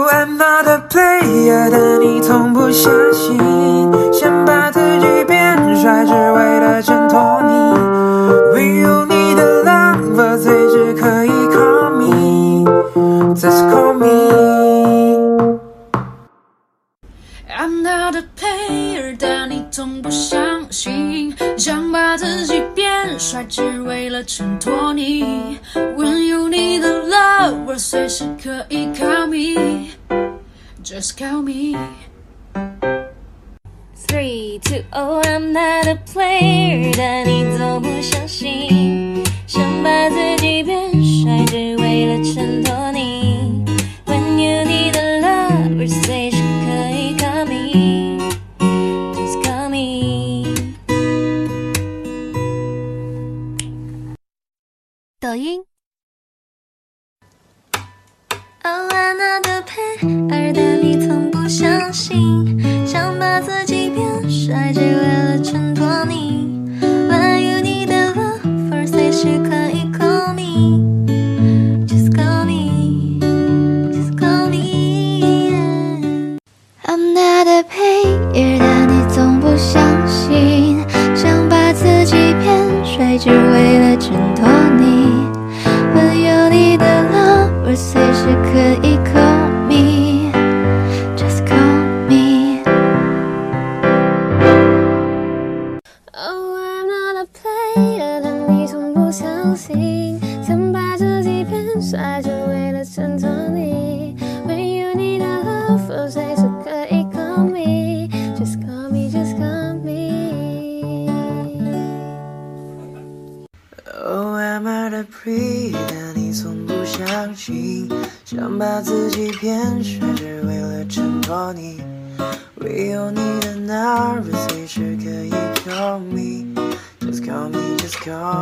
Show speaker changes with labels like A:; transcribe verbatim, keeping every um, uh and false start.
A: Oh, I'm not a player， 但你从不相信，想把自己变帅，只为了衬托你。唯有你的 lover 随时可以 call me，just call me。
B: I'm not a player， 但你从不相信，想把自己变帅，只为了衬托你。When you need a lover， 随时可以 call me，just call me。
C: Three, two, oh, I'm not a player， 但你总不相信，想把自己变帅，只为了衬托你。When you need a lover， 随时可以 call me，just call me。抖音。Oh, I'm not a player， 但你从不相信，想把自己变帅，只为了衬托你。When you need a lover， 随时可以 call me，just call me，just call me。 I'm not a player， 但你总不相信，想把自己变帅，只为了衬托你。When you need a lover， 随时可以 call me，just call me。Oh, I'm not a player， 但你从不相信，想把自己变帅，只为了衬托你。When you need a lover， 随时可以 call me，just call me，just call me。Oh,
A: I'm not a player， 但你从不相信，想把自己变帅，只为了衬托你。唯有你的 number， 随时可以 call me，just call me，just call me。